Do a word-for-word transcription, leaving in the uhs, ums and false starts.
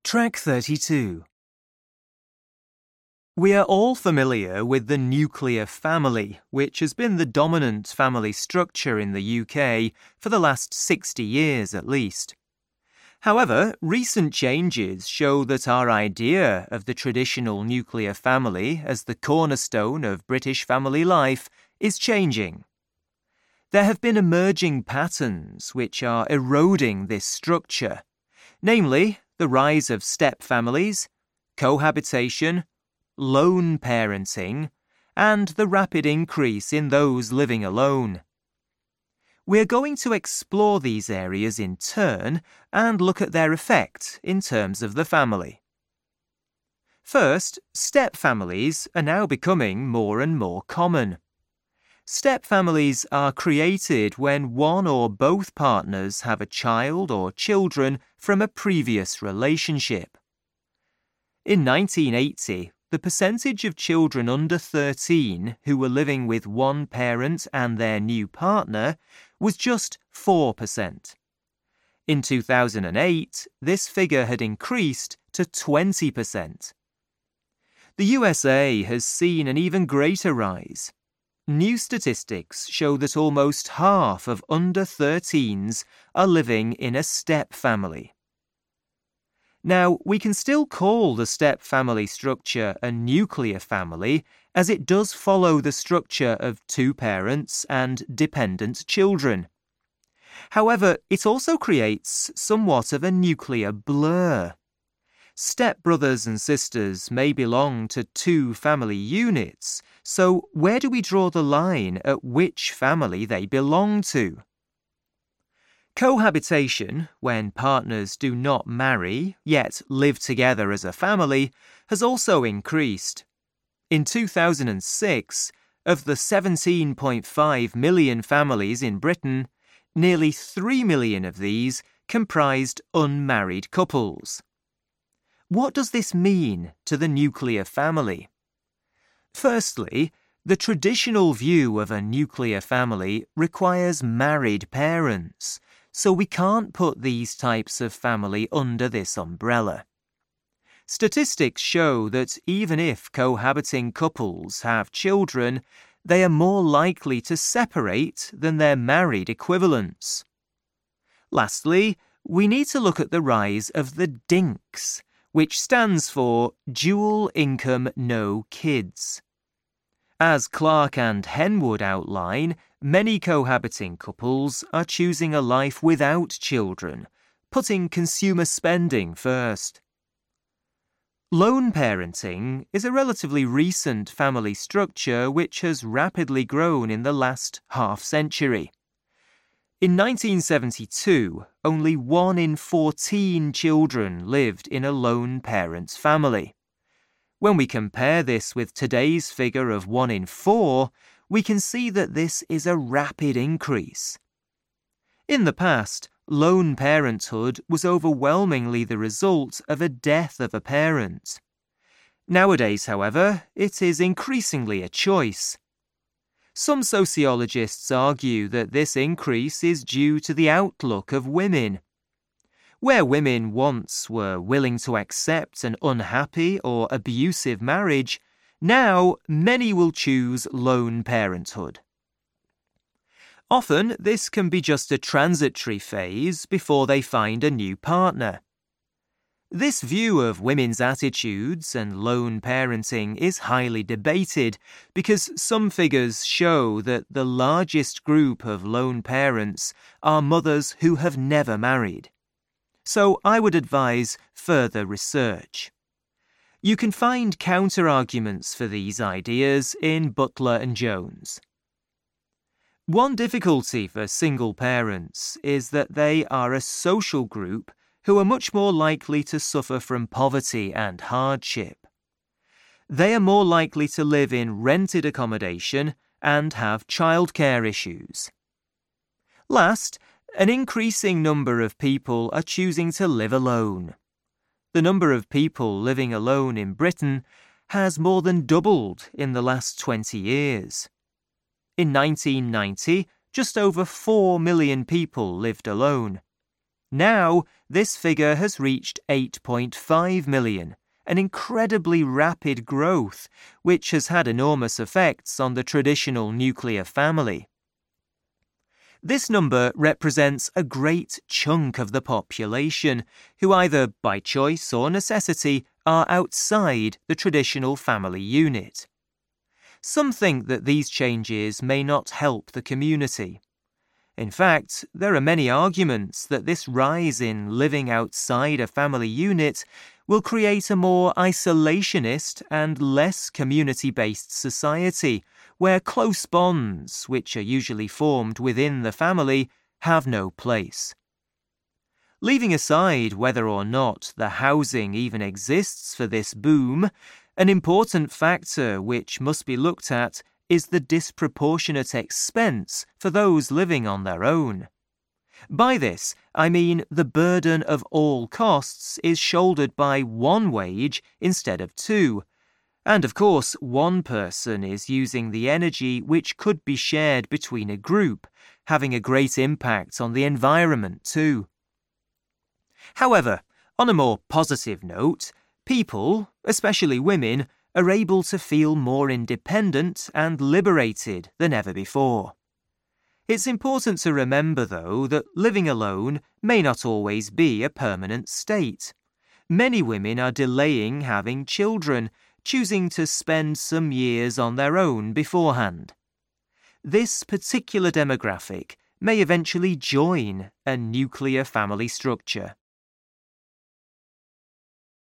Track thirty-two. We are all familiar with the nuclear family, which has been the dominant family structure in the U K for the last sixty years at least. However, recent changes show that our idea of the traditional nuclear family as the cornerstone of British family life is changing. There have been emerging patterns which are eroding this structure, namely the rise of step families, cohabitation, lone parenting, and the rapid increase in those living alone. We're going to explore these areas in turn and look at their effect in terms of the family. First, step families are now becoming more and more common. Step families are created when one or both partners have a child or children from a previous relationship. In nineteen eighty, the percentage of children under thirteen who were living with one parent and their new partner was just four percent. In two thousand eight, this figure had increased to twenty percent. The U S A has seen an even greater rise. New statistics show that almost half of under thirteens are living in a step family. Now, we can still call the step family structure a nuclear family, as it does follow the structure of two parents and dependent children. However, it also creates somewhat of a nuclear blur. Step-brothers and sisters may belong to two family units, so where do we draw the line at which family they belong to? Cohabitation, when partners do not marry, yet live together as a family, has also increased. In two thousand six, of the seventeen point five million families in Britain, nearly three million of these comprised unmarried couples. What does this mean to the nuclear family? Firstly, the traditional view of a nuclear family requires married parents, so we can't put these types of family under this umbrella. Statistics show that even if cohabiting couples have children, they are more likely to separate than their married equivalents. Lastly, we need to look at the rise of the DINKs, which stands for Dual Income No Kids. As Clark and Henwood outline, many cohabiting couples are choosing a life without children, putting consumer spending first. Lone parenting is a relatively recent family structure which has rapidly grown in the last half-century. In nineteen seventy-two, only one in fourteen children lived in a lone parent's family. When we compare this with today's figure of one in four, we can see that this is a rapid increase. In the past, lone parenthood was overwhelmingly the result of a death of a parent. Nowadays, however, it is increasingly a choice. Some sociologists argue that this increase is due to the outlook of women. Where women once were willing to accept an unhappy or abusive marriage, now many will choose lone parenthood. Often, this can be just a transitory phase before they find a new partner. This view of women's attitudes and lone parenting is highly debated because some figures show that the largest group of lone parents are mothers who have never married. So I would advise further research. You can find counter-arguments for these ideas in Butler and Jones. One difficulty for single parents is that they are a social group who are much more likely to suffer from poverty and hardship. They are more likely to live in rented accommodation and have childcare issues. Last, an increasing number of people are choosing to live alone. The number of people living alone in Britain has more than doubled in the last twenty years. In nineteen ninety, just over four million people lived alone. Now, this figure has reached eight point five million, an incredibly rapid growth, which has had enormous effects on the traditional nuclear family. This number represents a great chunk of the population who either by choice or necessity are outside the traditional family unit. Some think that these changes may not help the community. In fact, there are many arguments that this rise in living outside a family unit will create a more isolationist and less community-based society, where close bonds, which are usually formed within the family, have no place. Leaving aside whether or not the housing even exists for this boom, an important factor which must be looked at is the disproportionate expense for those living on their own. By this, I mean the burden of all costs is shouldered by one wage instead of two. And of course, one person is using the energy which could be shared between a group, having a great impact on the environment too. However, on a more positive note, people, especially women, are able to feel more independent and liberated than ever before. It's important to remember, though, that living alone may not always be a permanent state. Many women are delaying having children, choosing to spend some years on their own beforehand. This particular demographic may eventually join a nuclear family structure.